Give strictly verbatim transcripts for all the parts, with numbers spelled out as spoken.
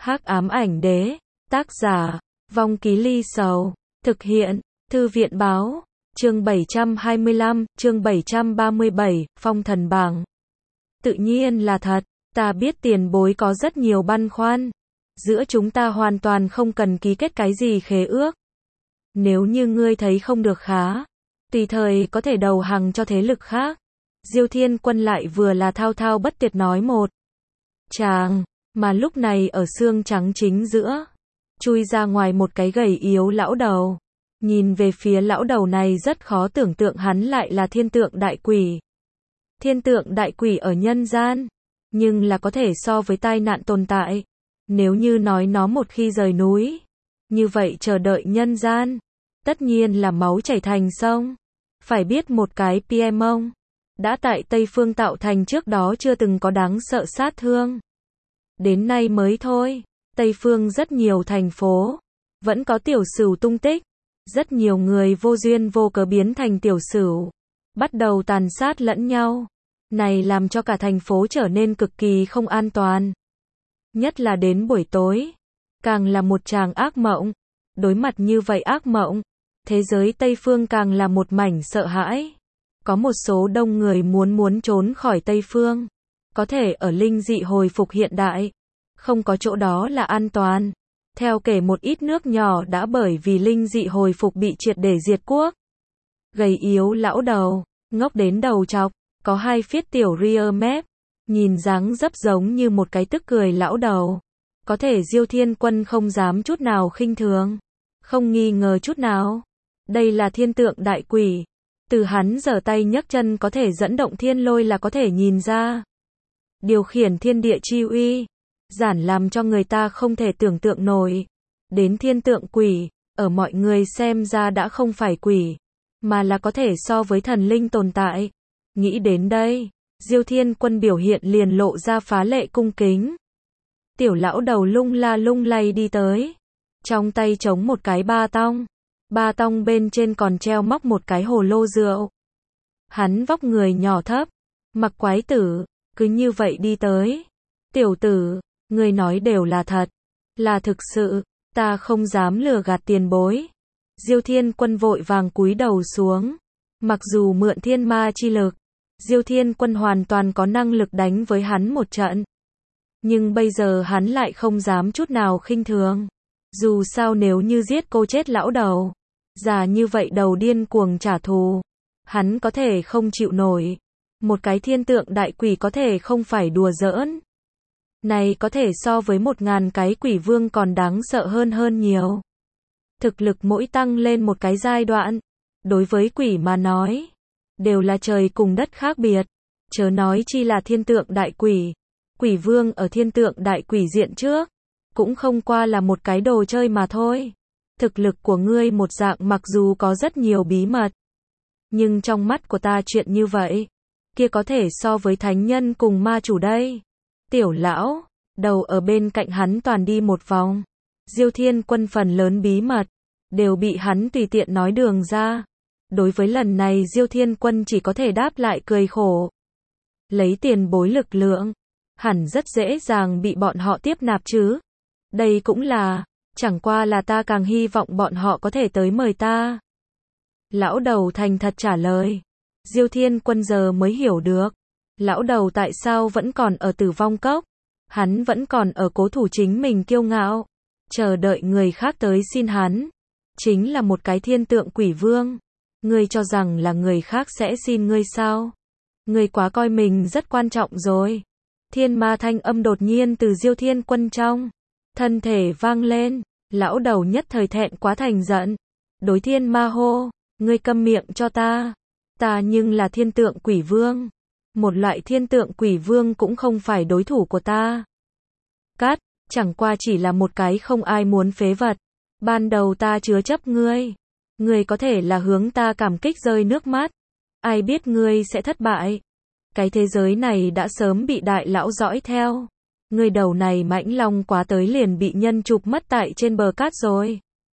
Hắc ám ảnh đế, tác giả, Vong Ký Ly Sầu, thực hiện, Thư viện báo, chương bảy trăm hai mươi lăm, chương bảy trăm ba mươi bảy, phong thần bảng. Tự nhiên là thật, ta biết tiền bối có rất nhiều băn khoăn. Giữa chúng ta hoàn toàn không cần ký kết cái gì khế ước. Nếu như ngươi thấy không được khá, tùy thời có thể đầu hàng cho thế lực khác. Diêu Thiên Quân lại vừa là thao thao bất tuyệt nói một chàng, mà lúc này ở xương trắng chính giữa, chui ra ngoài một cái gầy yếu lão đầu. Nhìn về phía lão đầu này rất khó tưởng tượng hắn lại là thiên tượng đại quỷ. Thiên tượng đại quỷ ở nhân gian, nhưng là có thể so với tai nạn tồn tại. Nếu như nói nó một khi rời núi, như vậy chờ đợi nhân gian, tất nhiên là máu chảy thành sông. Phải biết một cái pê em ông, đã tại Tây Phương tạo thành trước đó chưa từng có đáng sợ sát thương. Đến nay mới thôi, Tây Phương rất nhiều thành phố, vẫn có tiểu sửu tung tích. Rất nhiều người vô duyên vô cớ biến thành tiểu sửu, bắt đầu tàn sát lẫn nhau. Này làm cho cả thành phố trở nên cực kỳ không an toàn. Nhất là đến buổi tối, càng là một tràng ác mộng. Đối mặt như vậy ác mộng, thế giới Tây Phương càng là một mảnh sợ hãi. Có một số đông người muốn muốn trốn khỏi Tây Phương, có thể ở linh dị hồi phục hiện đại, không có chỗ đó là an toàn. Theo kể một ít nước nhỏ đã bởi vì linh dị hồi phục bị triệt để diệt quốc. Gầy yếu lão đầu, ngốc đến đầu chọc, có hai phiết tiểu rear mép, nhìn dáng dấp giống như một cái tức cười lão đầu. Có thể Diêu Thiên Quân không dám chút nào khinh thường, không nghi ngờ chút nào. Đây là thiên tượng đại quỷ. Từ hắn giở tay nhấc chân có thể dẫn động thiên lôi là có thể nhìn ra. Điều khiển thiên địa chi uy, giản làm cho người ta không thể tưởng tượng nổi. Đến thiên tượng quỷ, ở mọi người xem ra đã không phải quỷ, mà là có thể so với thần linh tồn tại. Nghĩ đến đây, Diêu Thiên Quân biểu hiện liền lộ ra phá lệ cung kính. Tiểu lão đầu lung la lung lay đi tới, trong tay chống một cái ba tong, ba tong bên trên còn treo móc một cái hồ lô rượu. Hắn vóc người nhỏ thấp, mặc quái tử, cứ như vậy đi tới. Tiểu tử, ngươi nói đều là thật, là thực sự, ta không dám lừa gạt tiền bối. Diêu Thiên Quân vội vàng cúi đầu xuống. Mặc dù mượn thiên ma chi lực, Diêu Thiên Quân hoàn toàn có năng lực đánh với hắn một trận. Nhưng bây giờ hắn lại không dám chút nào khinh thường. Dù sao nếu như giết cô chết lão đầu, già như vậy đầu điên cuồng trả thù, hắn có thể không chịu nổi. Một cái thiên tượng đại quỷ có thể không phải đùa giỡn. Này có thể so với một ngàn cái quỷ vương còn đáng sợ hơn hơn nhiều. Thực lực mỗi tăng lên một cái giai đoạn, đối với quỷ mà nói, đều là trời cùng đất khác biệt. Chớ nói chi là thiên tượng đại quỷ. Quỷ vương ở thiên tượng đại quỷ diện trước, cũng không qua là một cái đồ chơi mà thôi. Thực lực của ngươi một dạng mặc dù có rất nhiều bí mật, nhưng trong mắt của ta chuyện như vậy, kia có thể so với thánh nhân cùng ma chủ đây. Tiểu lão, đầu ở bên cạnh hắn toàn đi một vòng. Diêu Thiên Quân phần lớn bí mật, đều bị hắn tùy tiện nói đường ra. Đối với lần này Diêu Thiên Quân chỉ có thể đáp lại cười khổ. Lấy tiền bối lực lượng, hẳn rất dễ dàng bị bọn họ tiếp nạp chứ. Đây cũng là, chẳng qua là ta càng hy vọng bọn họ có thể tới mời ta. Lão đầu thành thật trả lời. Diêu Thiên Quân giờ mới hiểu được, lão đầu tại sao vẫn còn ở Tử Vong Cốc. Hắn vẫn còn ở cố thủ chính mình kiêu ngạo, chờ đợi người khác tới xin hắn. Chính là một cái thiên tượng quỷ vương. Ngươi cho rằng là người khác sẽ xin ngươi sao? Ngươi quá coi mình rất quan trọng rồi. Thiên ma thanh âm đột nhiên từ Diêu Thiên Quân trong thân thể vang lên. Lão đầu nhất thời thẹn quá thành giận, đối thiên ma hô, ngươi câm miệng cho ta. Ta nhưng là thiên tượng quỷ vương. Một loại thiên tượng quỷ vương cũng không phải đối thủ của ta. Cát, chẳng qua chỉ là một cái không ai muốn phế vật. Ban đầu ta chứa chấp ngươi, ngươi có thể là hướng ta cảm kích rơi nước mắt. Ai biết ngươi sẽ thất bại. Cái thế giới này đã sớm bị đại lão dõi theo. Ngươi đầu này mãnh long quá tới liền bị nhân chụp mất tại trên bờ cát rồi.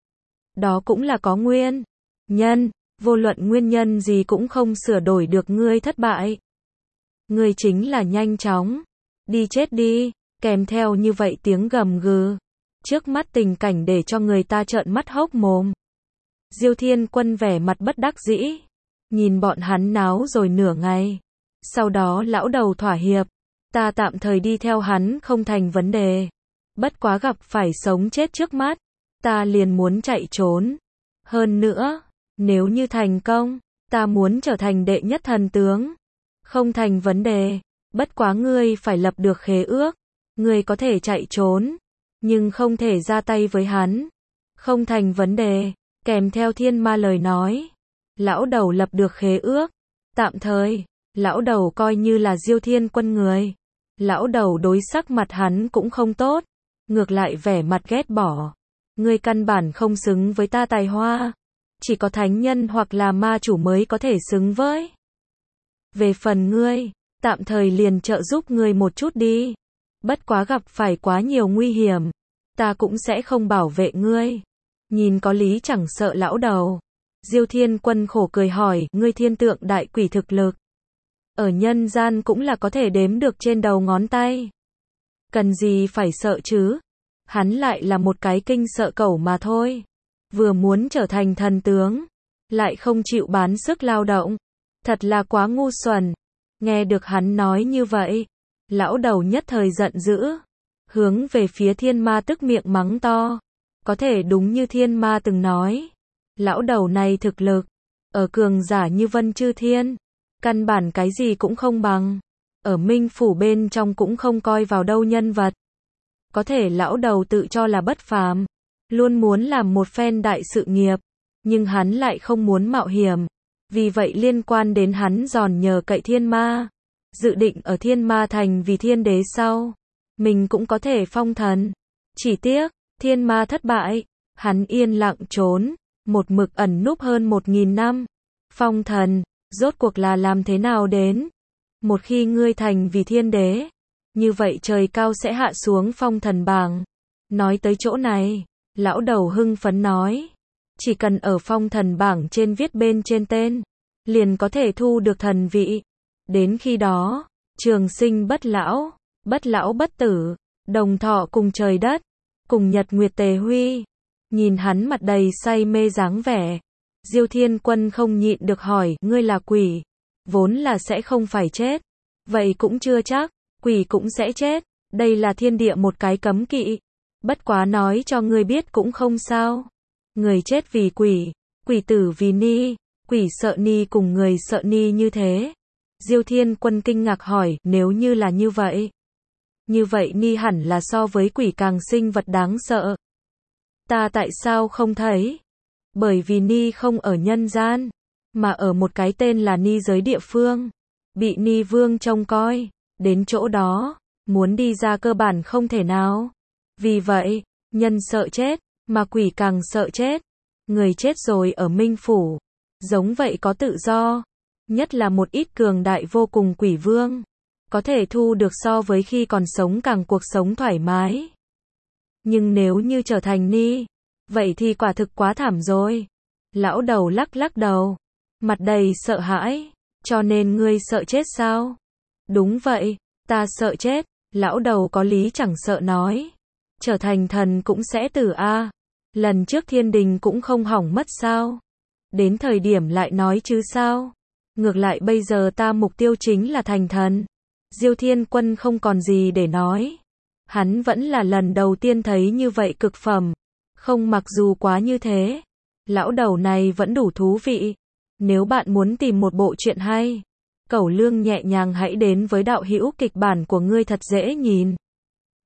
Đó cũng là có nguyên nhân, vô luận nguyên nhân gì cũng không sửa đổi được ngươi thất bại. Ngươi chính là nhanh chóng đi chết đi. kèm theo như vậy tiếng gầm gừ. Trước mắt tình cảnh để cho người ta trợn mắt hốc mồm. Diêu Thiên Quân vẻ mặt bất đắc dĩ, nhìn bọn hắn náo rồi nửa ngày. Sau đó lão đầu thỏa hiệp, ta tạm thời đi theo hắn không thành vấn đề. Bất quá gặp phải sống chết trước mắt, ta liền muốn chạy trốn. Hơn nữa, nếu như thành công, ta muốn trở thành đệ nhất thần tướng. Không thành vấn đề, bất quá ngươi phải lập được khế ước. Ngươi có thể chạy trốn, nhưng không thể ra tay với hắn. Không thành vấn đề, kèm theo thiên ma lời nói. Lão đầu lập được khế ước. Tạm thời, lão đầu coi như là Diêu Thiên Quân người. Lão đầu đối sắc mặt hắn cũng không tốt. Ngược lại vẻ mặt ghét bỏ. Ngươi căn bản không xứng với ta tài hoa. Chỉ có thánh nhân hoặc là ma chủ mới có thể xứng với. Về phần ngươi, tạm thời liền trợ giúp ngươi một chút đi. Bất quá gặp phải quá nhiều nguy hiểm, ta cũng sẽ không bảo vệ ngươi. Nhìn có lý chẳng sợ lão đầu. Diêu Thiên Quân khổ cười hỏi, ngươi thiên tượng đại quỷ thực lực. Ở nhân gian cũng là có thể đếm được trên đầu ngón tay. Cần gì phải sợ chứ? Hắn lại là một cái kinh sợ cẩu mà thôi. Vừa muốn trở thành thần tướng, lại không chịu bán sức lao động. Thật là quá ngu xuẩn. Nghe được hắn nói như vậy, lão đầu nhất thời giận dữ, hướng về phía thiên ma tức miệng mắng to. Có thể đúng như thiên ma từng nói, lão đầu này thực lực, ở cường giả như Vân Chư Thiên, căn bản cái gì cũng không bằng. Ở Minh Phủ bên trong cũng không coi vào đâu nhân vật. Có thể lão đầu tự cho là bất phàm, luôn muốn làm một phen đại sự nghiệp, nhưng hắn lại không muốn mạo hiểm. Vì vậy liên quan đến hắn giòn nhờ cậy thiên ma, dự định ở thiên ma thành vì thiên đế sau, mình cũng có thể phong thần. Chỉ tiếc, thiên ma thất bại, hắn yên lặng trốn, một mực ẩn núp hơn một nghìn năm. Phong thần, rốt cuộc là làm thế nào đến? Một khi ngươi thành vì thiên đế, như vậy trời cao sẽ hạ xuống phong thần bảng. Nói tới chỗ này, lão đầu hưng phấn nói, chỉ cần ở phong thần bảng trên viết bên trên tên, liền có thể thu được thần vị. Đến khi đó, trường sinh bất lão, bất lão bất tử, đồng thọ cùng trời đất, cùng nhật nguyệt tề huy. Nhìn hắn mặt đầy say mê dáng vẻ, Diêu Thiên Quân không nhịn được hỏi, ngươi là quỷ, vốn là sẽ không phải chết. Vậy cũng chưa chắc, quỷ cũng sẽ chết, đây là thiên địa một cái cấm kỵ. Bất quá nói cho ngươi biết cũng không sao. Người chết vì quỷ, quỷ tử vì ni, quỷ sợ ni cùng người sợ ni như thế. Diêu Thiên Quân kinh ngạc hỏi, nếu như là như vậy, như vậy ni hẳn là so với quỷ càng sinh vật đáng sợ. Ta tại sao không thấy? Bởi vì ni không ở nhân gian, mà ở một cái tên là ni giới địa phương, bị ni vương trông coi, đến chỗ đó, muốn đi ra cơ bản không thể nào. Vì vậy, nhân sợ chết, mà quỷ càng sợ chết. Người chết rồi ở Minh Phủ, giống vậy có tự do, nhất là một ít cường đại vô cùng quỷ vương, có thể thu được so với khi còn sống càng cuộc sống thoải mái. Nhưng nếu như trở thành ni, vậy thì quả thực quá thảm rồi. Lão đầu lắc lắc đầu, mặt đầy sợ hãi, cho nên ngươi sợ chết sao? Đúng vậy, ta sợ chết. Lão đầu có lý chẳng sợ nói, trở thành thần cũng sẽ tử a. Lần trước thiên đình cũng không hỏng mất sao? Đến thời điểm lại nói chứ sao? Ngược lại bây giờ ta mục tiêu chính là thành thần. Diêu Thiên Quân không còn gì để nói. Hắn vẫn là lần đầu tiên thấy như vậy cực phẩm. Không, mặc dù quá như thế, lão đầu này vẫn đủ thú vị. Nếu bạn muốn tìm một bộ truyện hay, cẩu lương nhẹ nhàng hãy đến với đạo hữu kịch bản của ngươi thật dễ nhìn.